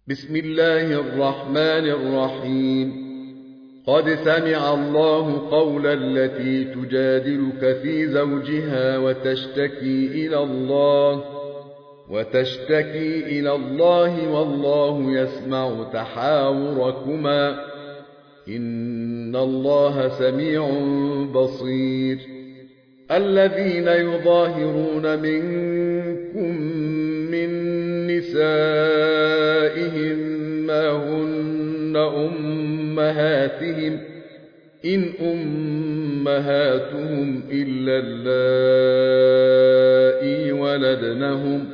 بسم الله الرحمن الرحيم. قد سمع الله قول التي تجادلك في زوجها وتشتكي إلى الله والله يسمع تحاوركما إن الله سميع بصير. الذين يظاهرون منكم من نسائهم ما هن أمهاتهم إن أمهاتهم إلا اللائي ولدنهم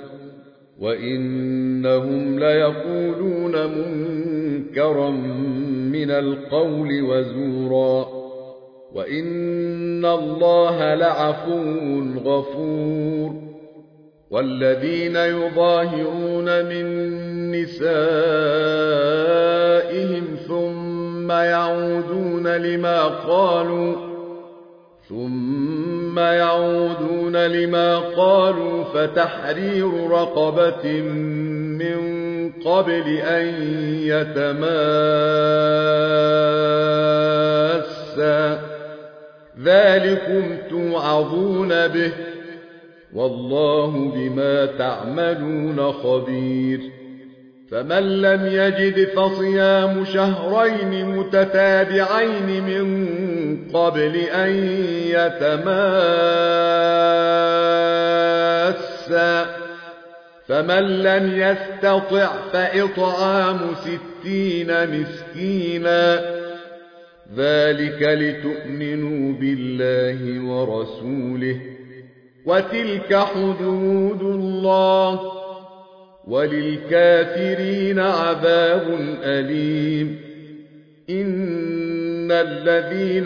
وإنهم ليقولون منكرا من القول وزورا وإن الله لعفو غفور. والذين يظاهرون من نسائهم ثم يعودون لما قالوا فتحرير رقبة من قبل أن يتماسا ذلكم توعظون به والله بما تعملون خبير. فمن لم يجد فصيام شهرين متتابعين من قبل أن يتماسا فمن لم يستطع فإطعام 60 مسكينا ذلك لتؤمنوا بالله ورسوله وتلك حدود الله وللكافرين عذاب أليم. إن الذين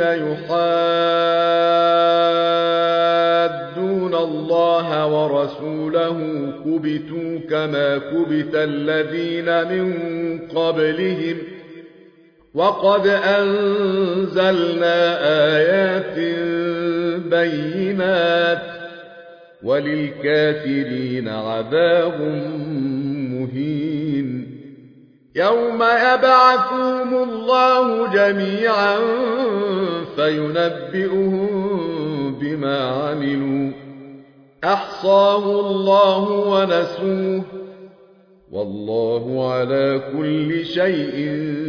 يحادون الله ورسوله كبتوا كما كبت الذين من قبلهم وقد أنزلنا آيات بينات وللكافرين عذاب مهين. يوم يبعثهم الله جميعا فينبئهم بما عملوا أحصاه الله ونسوه والله على كل شيء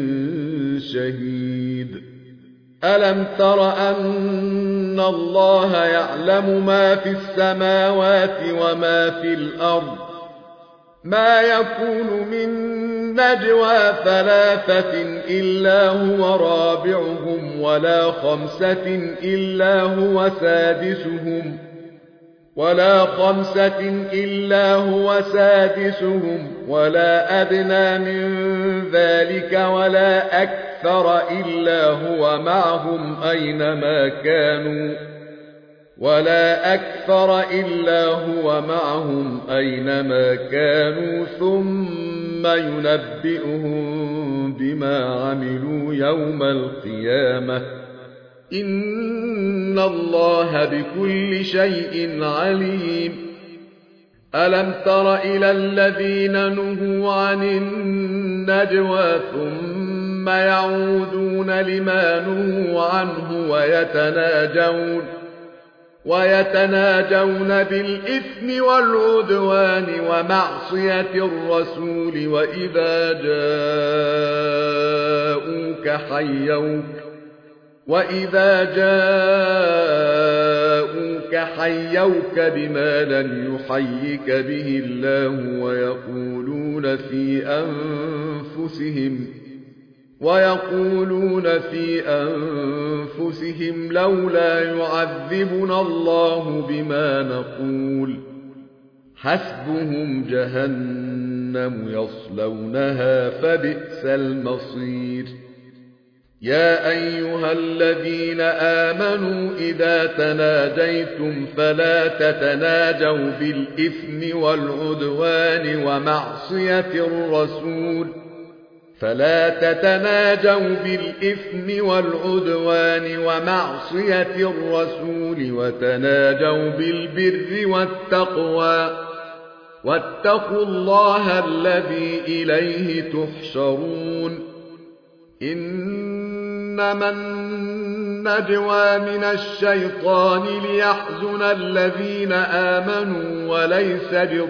شهيد. ألم تر أن الله يعلم ما في السماوات وما في الأرض ما يكون من نجوى 3 إلا هو رابعهم ولا 5 إلا هو سادسهم ولا أدنى من ذلك ولا أكثر إلا هو معهم أينما كانوا ثم ينبئهم بما عملوا يوم القيامة إن الله بكل شيء عليم. ألم تر إلى الذين نهوا عن النجوى ثم يعودون لما نهوا عنه ويتناجون بالإثم والعدوان ومعصية الرسول وإذا جاءوك حيوك بما لم يحيك به الله ويقولون في أنفسهم لولا يعذبنا الله بما نقول حسبهم جهنم يصلونها فبئس المصير. يا أيها الذين آمنوا إذا تناجيتم فلا تتناجوا بالإثم والعدوان ومعصية الرسول وتناجوا بالبر والتقوى واتقوا الله الذي إليه تحشرون إنما النجوى من الشيطان ليحزن الذين آمنوا وليس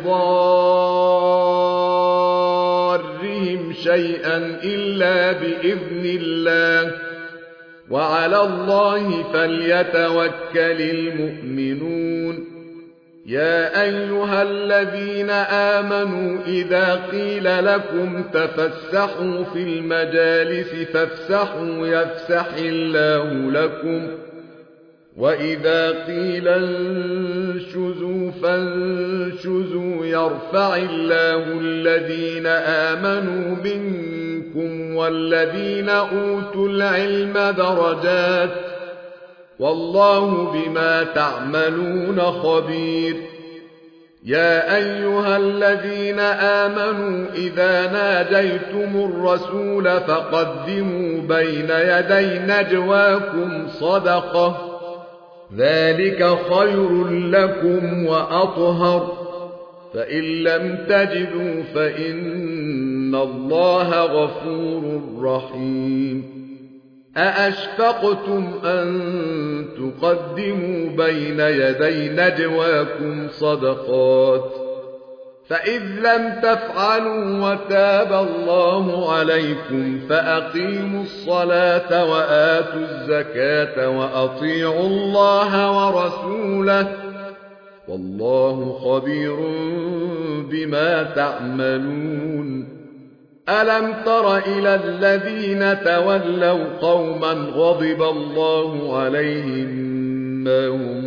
بضارهم شيئا إلا بإذن الله وعلى الله فليتوكل المؤمنون يا أيها الذين آمنوا إذا قيل لكم تفسحوا في المجالس فافسحوا يفسح الله لكم وإذا قيل انشزوا فانشزوا يرفع الله الذين آمنوا منكم والذين أوتوا العلم درجات والله بما تعملون خبير يا أيها الذين آمنوا إذا ناجيتم الرسول فقدموا بين يدي نجواكم صدقة ذلك خير لكم وأطهر فإن لم تجدوا فإن الله غفور رحيم أأشفقتم أن تقدموا بين يدي نجواكم صدقات فإذ لم تفعلوا وتاب الله عليكم فأقيموا الصلاة وآتوا الزكاة وأطيعوا الله ورسوله والله خبير بما تعملون ألم تر إلى الذين تولوا قوما غضب الله عليهم ما هم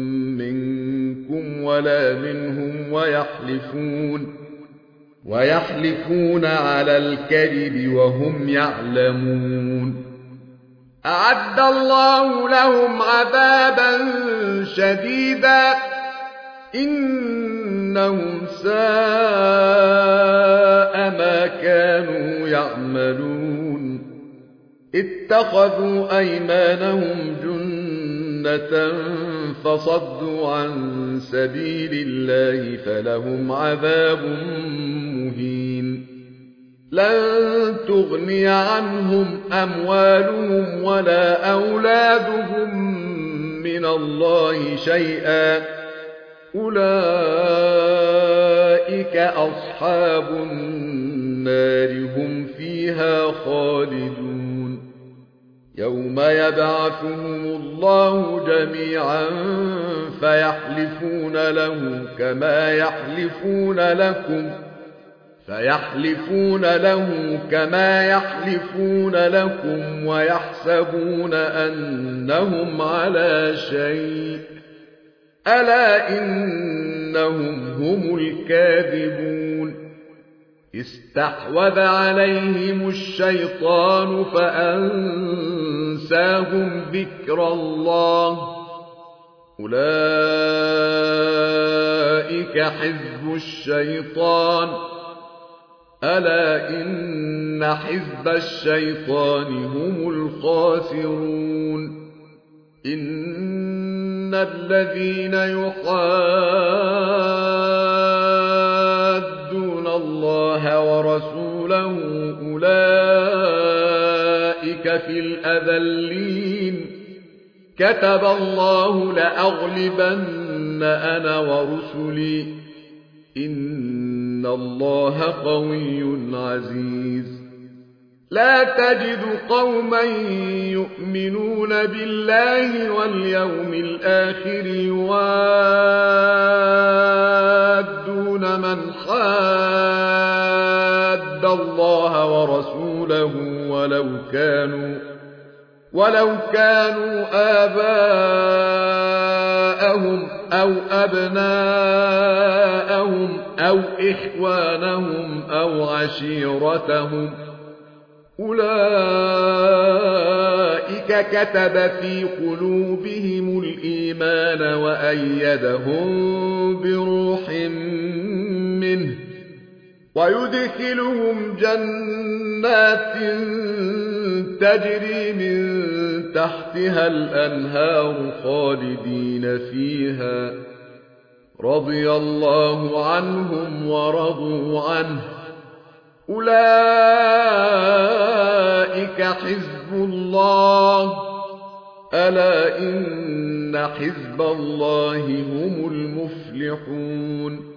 منكم ولا منهم ويحلفون على الكذب وهم يعلمون أعد الله لهم عذابا شديدا إنهم ساء ما كانوا يعملون اتخذوا أيمانهم جنة فصدوا عن سبيل الله فلهم عذاب مهين لن تغني عنهم أموالهم ولا أولادهم من الله شيئا أولئك أصحاب النار هم فيها خالدون يوم يبعثهم الله جميعا فيحلفون له كما يحلفون لكم ويحسبون أنهم على شيء ألا إنهم هم الكاذبون استحوذ عليهم الشيطان فأنساهم ذكر الله أولئك حزب الشيطان ألا إن حزب الشيطان هم الخاسرون إن الذين يحادون الله ورسوله أولئك في الأذلين كتب الله لأغلبن أنا ورسلي إن الله قوي عزيز لا تجد قوما يؤمنون بالله واليوم الآخر يوادون من حاد الله ورسوله ولو كانوا آباءهم أو أبناءهم أو إخوانهم أو عشيرتهم أولئك كتب في قلوبهم الإيمان وأيدهم بروح منه ويدخلهم جنات تجري من تحتها الأنهار خالدين فيها رضي الله عنهم ورضوا عنه أولئك حزب الله ألا إن حزب الله هم المفلحون